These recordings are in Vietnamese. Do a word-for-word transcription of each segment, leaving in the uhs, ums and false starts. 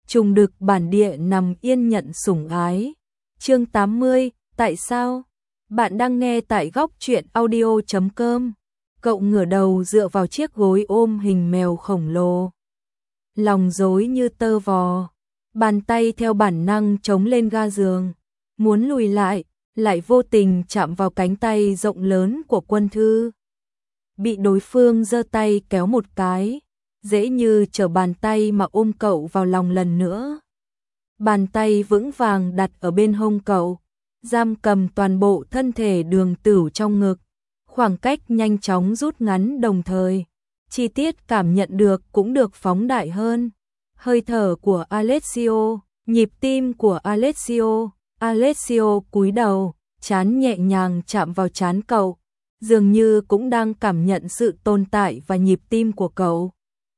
Trùng đực bản địa nằm yên nhận sủng ái. Chương tám mươi, tại sao? Bạn đang nghe tại góc truyện audio chấm com. Cậu ngửa đầu dựa vào chiếc gối ôm hình mèo khổng lồ. Lòng rối như tơ vò, bàn tay theo bản năng chống lên ga giường, muốn lùi lại, lại vô tình chạm vào cánh tay rộng lớn của Quân Thư. Bị đối phương giơ tay kéo một cái, dễ như trở bàn tay mà ôm cậu vào lòng lần nữa. Bàn tay vững vàng đặt ở bên hông cậu, giam cầm toàn bộ thân thể Đường Tửu trong ngực, khoảng cách nhanh chóng rút ngắn đồng thời. Chi tiết cảm nhận được cũng được phóng đại hơn. Hơi thở của Alessio, nhịp tim của Alessio, Alessio cúi đầu, trán nhẹ nhàng chạm vào trán cậu, dường như cũng đang cảm nhận sự tồn tại và nhịp tim của cậu.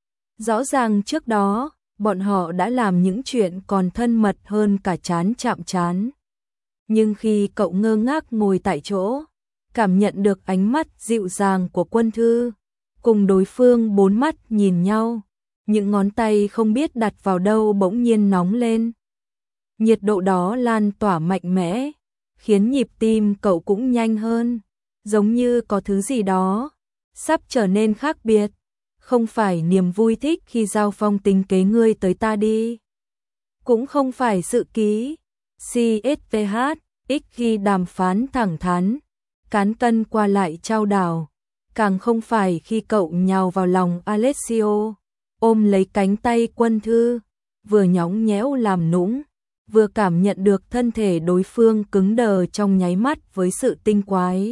Rõ ràng trước đó, bọn họ đã làm những chuyện còn thân mật hơn cả trán chạm trán. Nhưng khi cậu ngơ ngác ngồi tại chỗ, cảm nhận được ánh mắt dịu dàng của Quân Thư, cùng đối phương bốn mắt nhìn nhau, những ngón tay không biết đặt vào đâu bỗng nhiên nóng lên. Nhiệt độ đó lan tỏa mạnh mẽ, khiến nhịp tim cậu cũng nhanh hơn, giống như có thứ gì đó sắp trở nên khác biệt. Không phải niềm vui thích khi Giao Phong tính kế ngươi tới ta đi, cũng không phải sự ký xê ét tê hát x khi đàm phán thẳng thắn, cán cân qua lại trao đảo, càng không phải khi cậu nhào vào lòng Alessio, ôm lấy cánh tay Quân Thư, vừa nhõng nhẽo làm nũng, vừa cảm nhận được thân thể đối phương cứng đờ trong nháy mắt với sự tinh quái.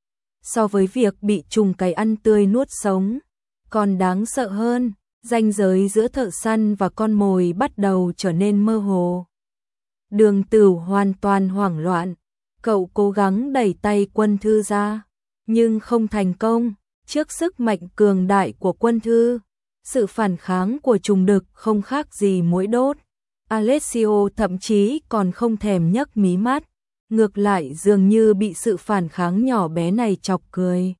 So với việc bị trùng cày ăn tươi nuốt sống, còn đáng sợ hơn, ranh giới giữa thợ săn và con mồi bắt đầu trở nên mơ hồ. Đường Tửu hoàn toàn hoảng loạn, cậu cố gắng đẩy tay Quân Thư ra, nhưng không thành công. Trước sức mạnh cường đại của Quân Thư, sự phản kháng của trùng đực không khác gì muỗi đốt. Alessio thậm chí còn không thèm nhấc mí mắt, ngược lại dường như bị sự phản kháng nhỏ bé này chọc cười.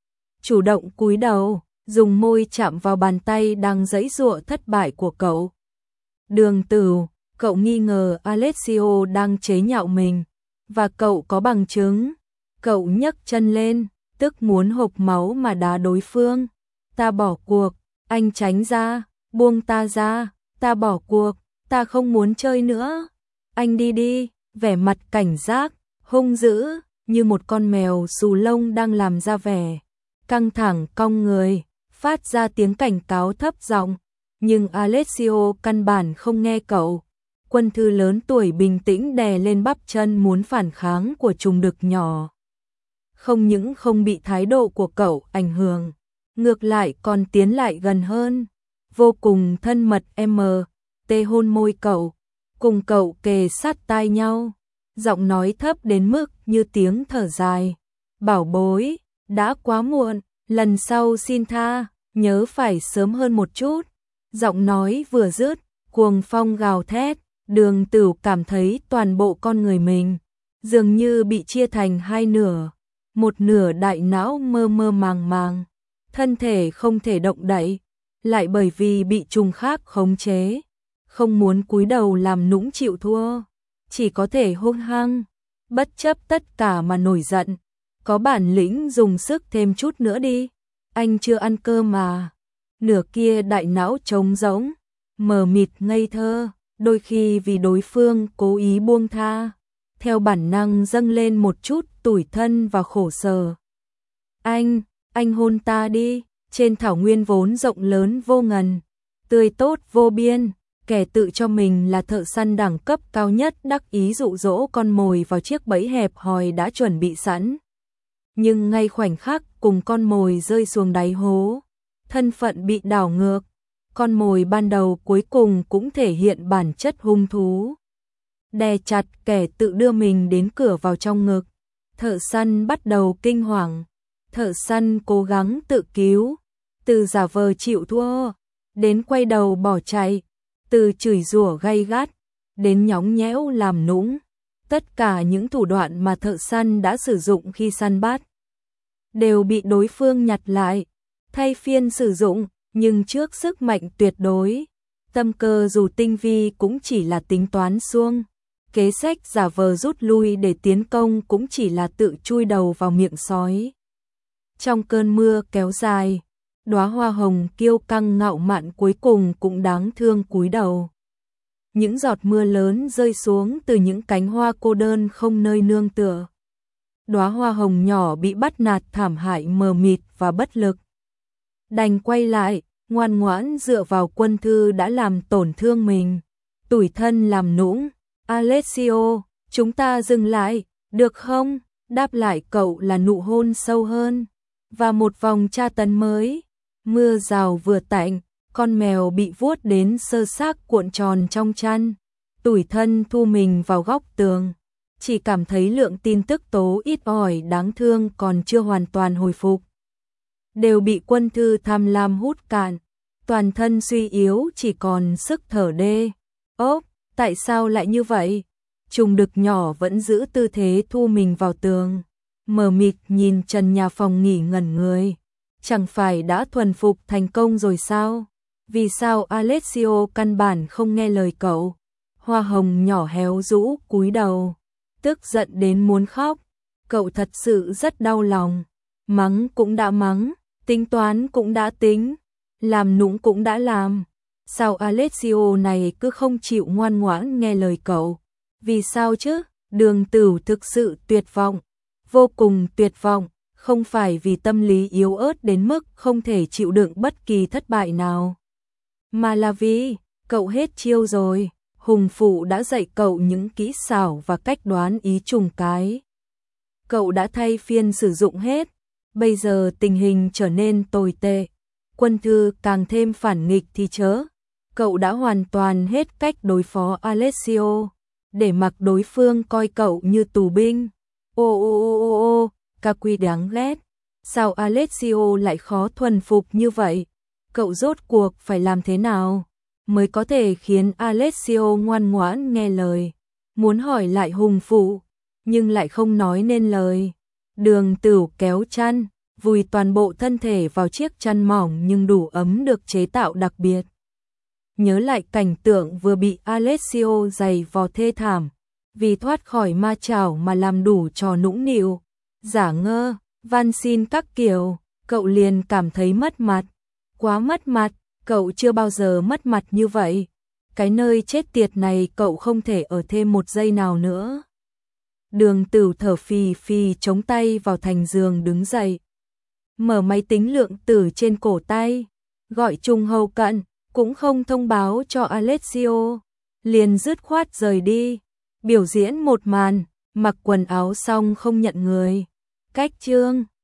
Chủ động cúi đầu, dùng môi chạm vào bàn tay đang giãy giụa thất bại của cậu. Đường Tửu, cậu nghi ngờ Alessio đang chế nhạo mình, và cậu có bằng chứng. Cậu nhấc chân lên, tức muốn hộc máu mà đá đối phương. Ta bỏ cuộc, anh tránh ra, buông ta ra, ta bỏ cuộc, ta không muốn chơi nữa. Anh đi đi, vẻ mặt cảnh giác, hung dữ, như một con mèo xù lông đang làm ra vẻ căng thẳng cong người, phát ra tiếng cảnh cáo thấp giọng, nhưng Alessio căn bản không nghe cậu. Quân Thư lớn tuổi bình tĩnh đè lên bắp chân muốn phản kháng của trùng đực nhỏ. Không những không bị thái độ của cậu ảnh hưởng, ngược lại còn tiến lại gần hơn, vô cùng thân mật em tê hôn môi cậu, cùng cậu kề sát tai nhau, giọng nói thấp đến mức như tiếng thở dài. Bảo bối, đã quá muộn, lần sau xin tha, nhớ phải sớm hơn một chút. Giọng nói vừa dứt, cuồng phong gào thét, Đường Tửu cảm thấy toàn bộ con người mình dường như bị chia thành hai nửa, một nửa đại não mơ mơ màng màng, thân thể không thể động đậy, lại bởi vì bị trùng khác khống chế, không muốn cúi đầu làm nũng chịu thua, chỉ có thể hung hăng, bất chấp tất cả mà nổi giận. Có bản lĩnh dùng sức thêm chút nữa đi, anh chưa ăn cơm mà. Nửa kia đại não trống rỗng, mờ mịt ngây thơ, đôi khi vì đối phương cố ý buông tha, theo bản năng dâng lên một chút tủi thân và khổ sở. Anh, anh hôn ta đi, trên thảo nguyên vốn rộng lớn vô ngần, tươi tốt vô biên, kẻ tự cho mình là thợ săn đẳng cấp cao nhất đắc ý dụ dỗ con mồi vào chiếc bẫy hẹp hòi đã chuẩn bị sẵn. Nhưng ngay khoảnh khắc cùng con mồi rơi xuống đáy hố, thân phận bị đảo ngược, con mồi ban đầu cuối cùng cũng thể hiện bản chất hung thú. Đè chặt kẻ tự đưa mình đến cửa vào trong ngực, thợ săn bắt đầu kinh hoàng, thợ săn cố gắng tự cứu, từ giả vờ chịu thua, đến quay đầu bỏ chạy, từ chửi rủa gay gắt, đến nhõng nhẽo làm nũng. Tất cả những thủ đoạn mà thợ săn đã sử dụng khi săn bắt đều bị đối phương nhặt lại, thay phiên sử dụng, nhưng trước sức mạnh tuyệt đối, Tâm cơ dù tinh vi cũng chỉ là tính toán suông, kế sách giả vờ rút lui để tiến công cũng chỉ là tự chui đầu vào miệng sói. Trong cơn mưa kéo dài, đóa hoa hồng kiêu căng ngạo mạn cuối cùng cũng đáng thương cúi đầu. Những giọt mưa lớn rơi xuống từ những cánh hoa cô đơn không nơi nương tựa. Đóa hoa hồng nhỏ bị bắt nạt thảm hại mờ mịt và bất lực. Đành quay lại, ngoan ngoãn dựa vào Quân Thư đã làm tổn thương mình. Tủi thân làm nũng, Alessio, chúng ta dừng lại, được không? Đáp lại cậu là nụ hôn sâu hơn. Và một vòng tra tấn mới. Mưa rào vừa tạnh, con mèo bị vuốt đến sơ xác cuộn tròn trong chăn. Tủi thân thu mình vào góc tường. Chỉ cảm thấy lượng tin tức tố ít ỏi đáng thương còn chưa hoàn toàn hồi phục. Đều bị Quân Thư tham lam hút cạn. Toàn thân suy yếu chỉ còn sức thở đê. Ốp, tại sao lại như vậy? Trùng đực nhỏ vẫn giữ tư thế thu mình vào tường. Mờ mịt nhìn trần nhà phòng nghỉ ngẩn người. Chẳng phải đã thuần phục thành công rồi sao? Vì sao Alessio căn bản không nghe lời cậu? Hoa hồng nhỏ héo rũ cúi đầu, tức giận đến muốn khóc. Cậu thật sự rất đau lòng. Mắng cũng đã mắng, tính toán cũng đã tính, làm nũng cũng đã làm. Sao Alessio này cứ không chịu ngoan ngoãn nghe lời cậu? Vì sao chứ? Đường Tửu thực sự tuyệt vọng, vô cùng tuyệt vọng, không phải vì tâm lý yếu ớt đến mức không thể chịu đựng bất kỳ thất bại nào, mà là vì cậu hết chiêu rồi. Hùng Phụ đã dạy cậu những kỹ xảo và cách đoán ý trùng cái. Cậu đã thay phiên sử dụng hết, bây giờ tình hình trở nên tồi tệ. Quân Thư càng thêm phản nghịch thì chớ. Cậu đã hoàn toàn hết cách đối phó Alessio, để mặc đối phương coi cậu như tù binh. Ô ô ô ô ô, Caqui đáng ghét. Sao Alessio lại khó thuần phục như vậy? Cậu rốt cuộc phải làm thế nào mới có thể khiến Alessio ngoan ngoãn nghe lời? Muốn hỏi lại Hùng Phụ, nhưng lại không nói nên lời. Đường Tửu kéo chăn, vùi toàn bộ thân thể vào chiếc chăn mỏng nhưng đủ ấm được chế tạo đặc biệt. Nhớ lại cảnh tượng vừa bị Alessio giày vò thê thảm, vì thoát khỏi ma chảo mà làm đủ trò nũng nịu, giả ngơ, van xin các kiểu, cậu liền cảm thấy mất mặt. Quá mất mặt, cậu chưa bao giờ mất mặt như vậy. Cái nơi chết tiệt này cậu không thể ở thêm một giây nào nữa. Đường Tửu thở phì phì chống tay vào thành giường đứng dậy. Mở máy tính lượng tử trên cổ tay, gọi Trung hậu cận, cũng không thông báo cho Alessio, liền dứt khoát rời đi. Biểu diễn một màn, mặc quần áo xong không nhận người. Cách chương